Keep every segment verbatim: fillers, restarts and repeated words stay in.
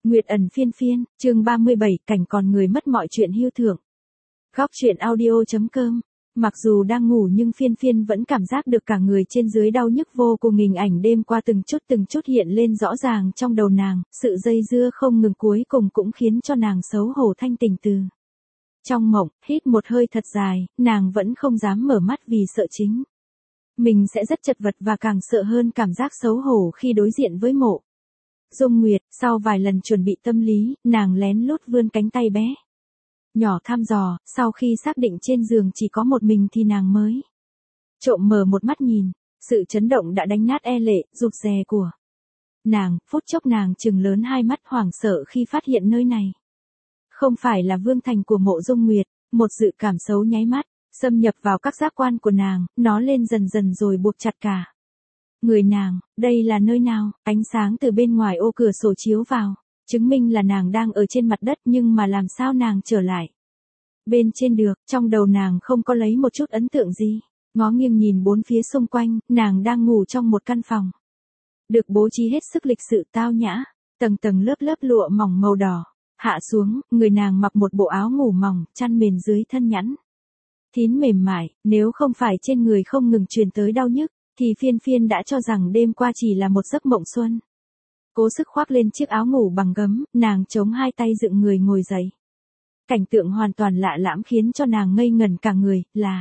Nguyệt ẩn phiên phiên, chương ba mươi bảy, cảnh còn người mất mọi chuyện hiu thưởng. Góc truyện audio.com. Mặc dù đang ngủ nhưng phiên phiên vẫn cảm giác được cả người trên dưới đau nhức vô cùng, hình ảnh đêm qua từng chút từng chút hiện lên rõ ràng trong đầu nàng, sự dây dưa không ngừng cuối cùng cũng khiến cho nàng xấu hổ thanh tỉnh từ. Trong mộng, hít một hơi thật dài, nàng vẫn không dám mở mắt vì sợ chính mình sẽ rất chật vật và càng sợ hơn cảm giác xấu hổ khi đối diện với Mộ Dung Nguyệt. Sau vài lần chuẩn bị tâm lý, nàng lén lút vươn cánh tay bé nhỏ thăm dò, sau khi xác định trên giường chỉ có một mình thì nàng mới trộm mở một mắt nhìn. Sự chấn động đã đánh nát e lệ, rụt rè của nàng, phút chốc nàng trừng lớn hai mắt hoảng sợ khi phát hiện nơi này không phải là vương thành của Mộ Dung Nguyệt. Một dự cảm xấu nháy mắt xâm nhập vào các giác quan của nàng, nó lên dần dần rồi buộc chặt cả người nàng. Đây là nơi nào? Ánh sáng từ bên ngoài ô cửa sổ chiếu vào, chứng minh là nàng đang ở trên mặt đất, nhưng mà làm sao nàng trở lại bên trên được? Trong đầu nàng không có lấy một chút ấn tượng gì. Ngó nghiêng nhìn bốn phía xung quanh, nàng đang ngủ trong một căn phòng được bố trí hết sức lịch sự tao nhã, tầng tầng lớp lớp lụa mỏng màu đỏ hạ xuống, người nàng mặc một bộ áo ngủ mỏng, chăn mền dưới thân nhẵn thín mềm mại. Nếu không phải trên người không ngừng truyền tới đau nhức, thì phiên phiên đã cho rằng đêm qua chỉ là một giấc mộng xuân. Cố sức khoác lên chiếc áo ngủ bằng gấm, nàng chống hai tay dựng người ngồi dậy. Cảnh tượng hoàn toàn lạ lẫm khiến cho nàng ngây ngẩn cả người. Là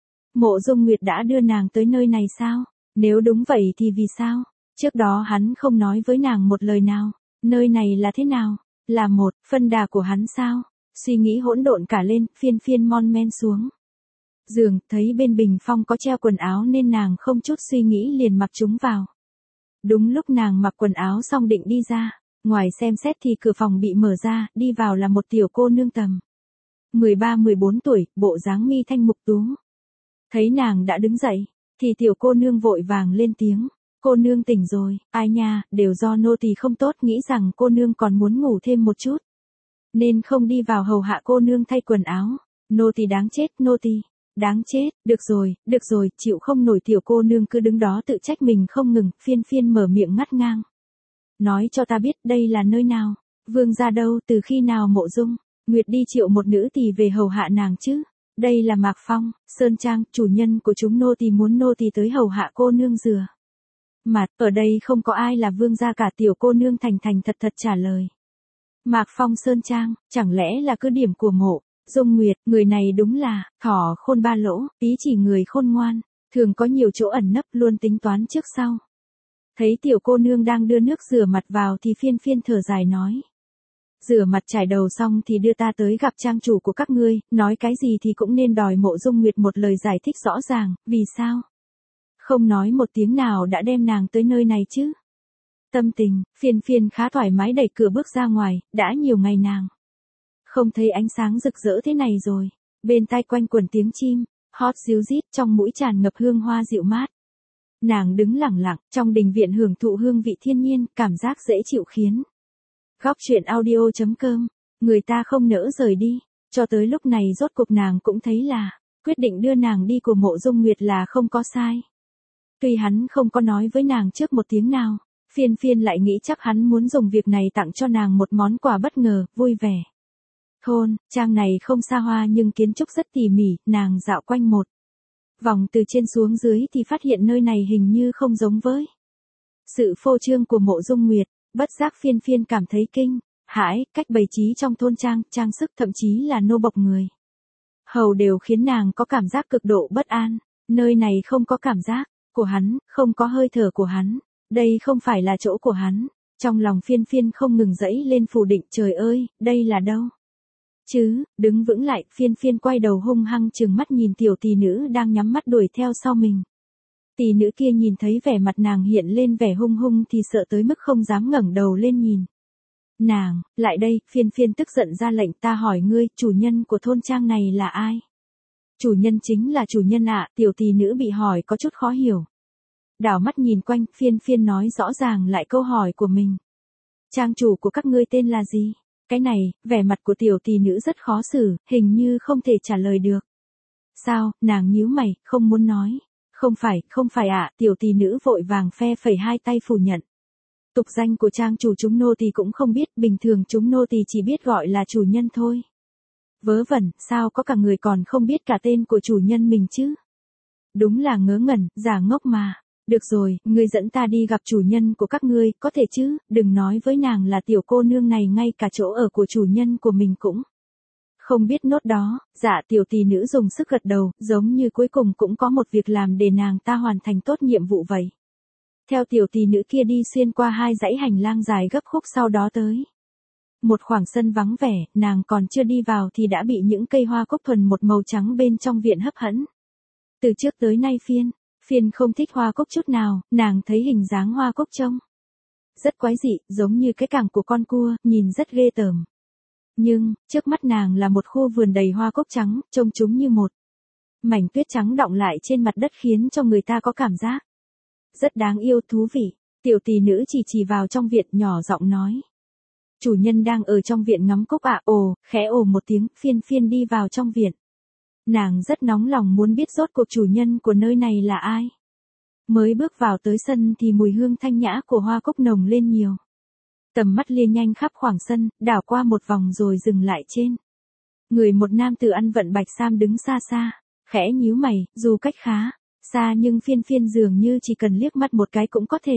Mộ Dung Nguyệt đã đưa nàng tới nơi này sao? Nếu đúng vậy thì vì sao trước đó hắn không nói với nàng một lời nào? Nơi này là thế nào? Là một phân đà của hắn sao? Suy nghĩ hỗn độn cả lên, phiên phiên mon men xuống giường, thấy bên bình phong có treo quần áo nên nàng không chút suy nghĩ liền mặc chúng vào. Đúng lúc nàng mặc quần áo xong định đi ra ngoài xem xét thì cửa phòng bị mở ra, đi vào là một tiểu cô nương tầm mười ba mười bốn tuổi, bộ dáng mi thanh mục tú. Thấy nàng đã đứng dậy, thì tiểu cô nương vội vàng lên tiếng. Cô nương tỉnh rồi. Ai nha, đều do nô tỳ không tốt, nghĩ rằng cô nương còn muốn ngủ thêm một chút, nên không đi vào hầu hạ cô nương thay quần áo. Nô tỳ đáng chết, nô tỳ đáng chết. Được rồi, được rồi, chịu không nổi. Tiểu cô nương cứ đứng đó tự trách mình không ngừng. Phiên phiên mở miệng ngắt ngang. Nói cho ta biết đây là nơi nào? Vương gia đâu? Từ khi nào Mộ Dung Nguyệt đi triệu một nữ tỳ về hầu hạ nàng chứ? Đây là Mạc Phong, Sơn Trang, chủ nhân của chúng nô tỳ muốn nô tỳ tới hầu hạ cô nương rửa mặt. Ở đây không có ai là vương gia cả. Tiểu cô nương thành thành thật thật trả lời. Mạc Phong Sơn Trang, chẳng lẽ là cứ điểm của Mộ Dung Nguyệt? Người này đúng là thỏ khôn ba lỗ, ý chỉ người khôn ngoan, thường có nhiều chỗ ẩn nấp, luôn tính toán trước sau. Thấy tiểu cô nương đang đưa nước rửa mặt vào thì phiên phiên thở dài nói. Rửa mặt trải đầu xong thì đưa ta tới gặp trang chủ của các ngươi, nói cái gì thì cũng nên đòi Mộ Dung Nguyệt một lời giải thích rõ ràng, vì sao không nói một tiếng nào đã đem nàng tới nơi này chứ? Tâm tình, phiên phiên khá thoải mái đẩy cửa bước ra ngoài, đã nhiều ngày nàng không thấy ánh sáng rực rỡ thế này rồi. Bên tai quanh quẩn tiếng chim hót ríu rít, trong mũi tràn ngập hương hoa dịu mát. Nàng đứng lặng lặng trong đình viện hưởng thụ hương vị thiên nhiên, cảm giác dễ chịu khiến Góc truyện audio.com. Người ta không nỡ rời đi. Cho tới lúc này rốt cuộc nàng cũng thấy là quyết định đưa nàng đi của Mộ Dung Nguyệt là không có sai. Tuy hắn không có nói với nàng trước một tiếng nào, phiên phiên lại nghĩ chắc hắn muốn dùng việc này tặng cho nàng một món quà bất ngờ, vui vẻ. Thôn trang này không xa hoa nhưng kiến trúc rất tỉ mỉ. Nàng dạo quanh một vòng từ trên xuống dưới thì phát hiện nơi này hình như không giống với sự phô trương của Mộ Dung Nguyệt. Bất giác phiên phiên cảm thấy kinh hãi, cách bày trí trong thôn trang, trang sức, thậm chí là nô bộc người hầu đều khiến nàng có cảm giác cực độ bất an. Nơi này không có cảm giác của hắn, không có hơi thở của hắn. Đây không phải là chỗ của hắn. Trong lòng phiên phiên không ngừng dẫy lên phủ định. Trời ơi, đây là đâu chứ? Đứng vững lại, phiên phiên quay đầu hung hăng trừng mắt nhìn tiểu tỷ nữ đang nhắm mắt đuổi theo sau mình. Tỷ nữ kia nhìn thấy vẻ mặt nàng hiện lên vẻ hung hung thì sợ tới mức không dám ngẩng đầu lên nhìn nàng. Lại đây, phiên phiên tức giận ra lệnh. Ta hỏi ngươi, chủ nhân của thôn trang này là ai? Chủ nhân chính là chủ nhân ạ. Tiểu tỷ nữ bị hỏi có chút khó hiểu. Đảo mắt nhìn quanh, phiên phiên nói rõ ràng lại câu hỏi của mình. Trang chủ của các ngươi tên là gì? Cái này, vẻ mặt của tiểu tỷ nữ rất khó xử, hình như không thể trả lời được. Sao? Nàng nhíu mày, không muốn nói. Không phải, không phải ạ. Tiểu tỷ nữ vội vàng phe phẩy hai tay phủ nhận. Tục danh của trang chủ chúng nô tỳ cũng không biết, bình thường chúng nô tỳ chỉ biết gọi là chủ nhân thôi. Vớ vẩn, sao có cả người còn không biết cả tên của chủ nhân mình chứ? Đúng là ngớ ngẩn, giả ngốc mà. Được rồi, ngươi dẫn ta đi gặp chủ nhân của các ngươi, có thể chứ, đừng nói với nàng là tiểu cô nương này ngay cả chỗ ở của chủ nhân của mình cũng không biết nốt đó. Dạ tiểu tỷ nữ dùng sức gật đầu, giống như cuối cùng cũng có một việc làm để nàng ta hoàn thành tốt nhiệm vụ vậy. Theo tiểu tỷ nữ kia đi xuyên qua hai dãy hành lang dài gấp khúc, sau đó tới một khoảng sân vắng vẻ, nàng còn chưa đi vào thì đã bị những cây hoa cúc thuần một màu trắng bên trong viện hấp dẫn. Từ trước tới nay phiên, phiên không thích hoa cúc chút nào, nàng thấy hình dáng hoa cúc trông rất quái dị, giống như cái cẳng của con cua, nhìn rất ghê tởm. Nhưng, trước mắt nàng là một khu vườn đầy hoa cúc trắng, trông chúng như một mảnh tuyết trắng đọng lại trên mặt đất khiến cho người ta có cảm giác rất đáng yêu, thú vị. Tiểu tỷ nữ chỉ chỉ vào trong viện nhỏ giọng nói. Chủ nhân đang ở trong viện ngắm cúc ạ. À? Ồ, khẽ ồ một tiếng, phiên phiên đi vào trong viện. Nàng rất nóng lòng muốn biết rốt cuộc chủ nhân của nơi này là ai. Mới bước vào tới sân thì mùi hương thanh nhã của hoa cúc nồng lên nhiều. Tầm mắt lia nhanh khắp khoảng sân, đảo qua một vòng rồi dừng lại trên người một nam tử ăn vận bạch sam đứng xa xa, khẽ nhíu mày, dù cách khá xa nhưng phiên phiên dường như chỉ cần liếc mắt một cái cũng có thể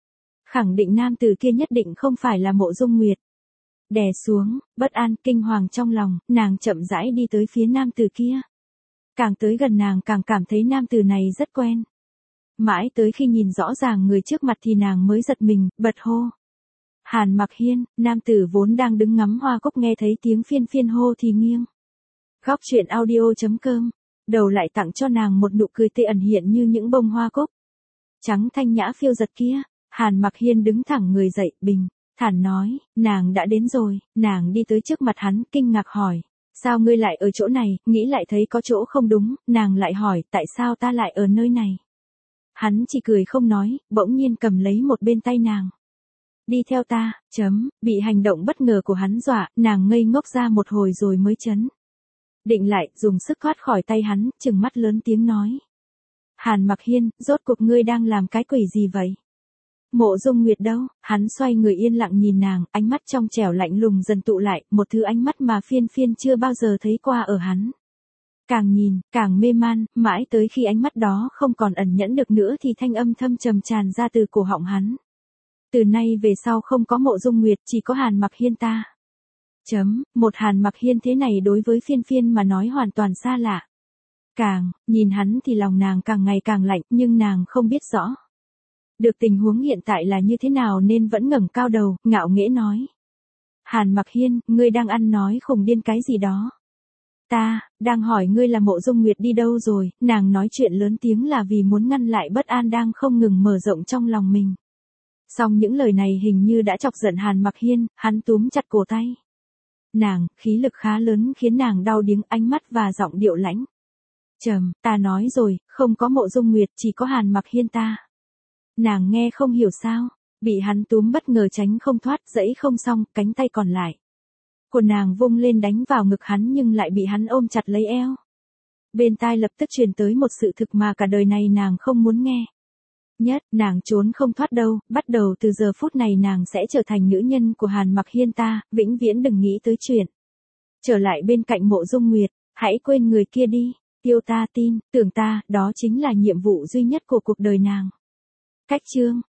khẳng định nam tử kia nhất định không phải là Mộ Dung Nguyệt. Đè xuống, bất an, kinh hoàng trong lòng, nàng chậm rãi đi tới phía nam tử kia. Càng tới gần nàng càng cảm thấy nam tử này rất quen. Mãi tới khi nhìn rõ ràng người trước mặt thì nàng mới giật mình, bật hô. Hàn Mặc Hiên. Nam tử vốn đang đứng ngắm hoa cúc nghe thấy tiếng phiên phiên hô thì nghiêng góc truyện audio chấm com, đầu lại tặng cho nàng một nụ cười tê ẩn hiện như những bông hoa cúc trắng thanh nhã phiêu giật kia. Hàn Mặc Hiên đứng thẳng người dậy, bình thản nói, nàng đã đến rồi. Nàng đi tới trước mặt hắn, kinh ngạc hỏi, sao ngươi lại ở chỗ này? Nghĩ lại thấy có chỗ không đúng, nàng lại hỏi, tại sao ta lại ở nơi này? Hắn chỉ cười không nói, bỗng nhiên cầm lấy một bên tay nàng. Đi theo ta, chấm, bị hành động bất ngờ của hắn dọa, nàng ngây ngốc ra một hồi rồi mới chấn định lại, dùng sức thoát khỏi tay hắn, trừng mắt lớn tiếng nói. Hàn Mặc Hiên, rốt cuộc ngươi đang làm cái quỷ gì vậy? Mộ Dung Nguyệt đâu? Hắn xoay người yên lặng nhìn nàng, ánh mắt trong trẻo lạnh lùng dần tụ lại, một thứ ánh mắt mà phiên phiên chưa bao giờ thấy qua ở hắn. Càng nhìn, càng mê man, mãi tới khi ánh mắt đó không còn ẩn nhẫn được nữa thì thanh âm thâm trầm tràn ra từ cổ họng hắn. Từ nay về sau không có Mộ Dung Nguyệt, chỉ có Hàn Mặc Hiên ta. Chấm, một Hàn Mặc Hiên thế này đối với phiên phiên mà nói hoàn toàn xa lạ. Càng, nhìn hắn thì lòng nàng càng ngày càng lạnh, nhưng nàng không biết rõ được tình huống hiện tại là như thế nào nên vẫn ngẩng cao đầu, ngạo nghễ nói. Hàn Mặc Hiên, ngươi đang ăn nói khùng điên cái gì đó? Ta, đang hỏi ngươi là Mộ Dung Nguyệt đi đâu rồi? Nàng nói chuyện lớn tiếng là vì muốn ngăn lại bất an đang không ngừng mở rộng trong lòng mình. Song những lời này hình như đã chọc giận Hàn Mặc Hiên, hắn túm chặt cổ tay nàng, khí lực khá lớn khiến nàng đau điếng, ánh mắt và giọng điệu lãnh trầm. Ta nói rồi, không có Mộ Dung Nguyệt, chỉ có Hàn Mặc Hiên ta. Nàng nghe không hiểu sao, bị hắn túm bất ngờ tránh không thoát, dẫy không xong, cánh tay còn lại của nàng vung lên đánh vào ngực hắn nhưng lại bị hắn ôm chặt lấy eo. Bên tai lập tức truyền tới một sự thực mà cả đời này nàng không muốn nghe. Nhất, nàng trốn không thoát đâu, bắt đầu từ giờ phút này nàng sẽ trở thành nữ nhân của Hàn Mặc Hiên ta, vĩnh viễn đừng nghĩ tới chuyện trở lại bên cạnh Mộ Dung Nguyệt, hãy quên người kia đi. Tiêu ta tin, tưởng ta, đó chính là nhiệm vụ duy nhất của cuộc đời nàng. Cách chương